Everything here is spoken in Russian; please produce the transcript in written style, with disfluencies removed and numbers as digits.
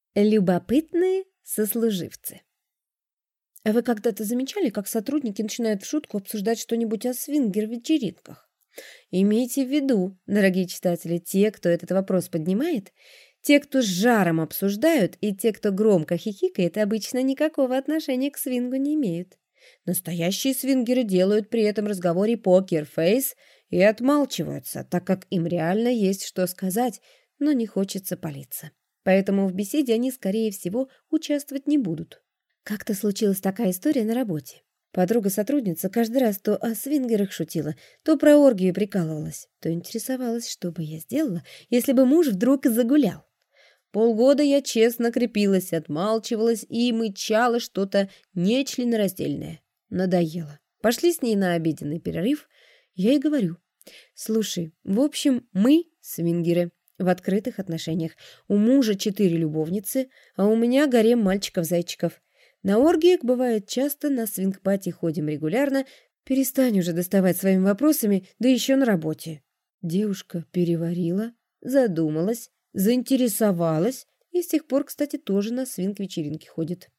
Любопытные сослуживцы. А вы когда-то замечали, как сотрудники начинают в шутку обсуждать что-нибудь о свингер-вечеринках? Имейте в виду, дорогие читатели, те, кто этот вопрос поднимает, те, кто с жаром обсуждают, и те, кто громко хихикает, обычно никакого отношения к свингу не имеют. Настоящие свингеры делают при этом разговоре покер-фейс и отмалчиваются, так как им реально есть что сказать, но не хочется палиться. Поэтому в беседе они, скорее всего, участвовать не будут. Как-то случилась такая история на работе. Подруга-сотрудница каждый раз то о свингерах шутила, то про оргию прикалывалась, то интересовалась, что бы я сделала, если бы муж вдруг загулял. Полгода я честно крепилась, отмалчивалась и мычала что-то нечленораздельное. Надоело. Пошли с ней на обеденный перерыв. Я ей говорю: «Слушай, в общем, мы свингеры в открытых отношениях. У мужа 4 любовницы, а у меня гарем мальчиков-зайчиков. На оргиях бывает часто, на свинг-пати ходим регулярно. Перестань уже доставать своими вопросами, да еще на работе». Девушка переварила, задумалась, заинтересовалась и с тех пор, кстати, тоже на свинг-вечеринки ходит.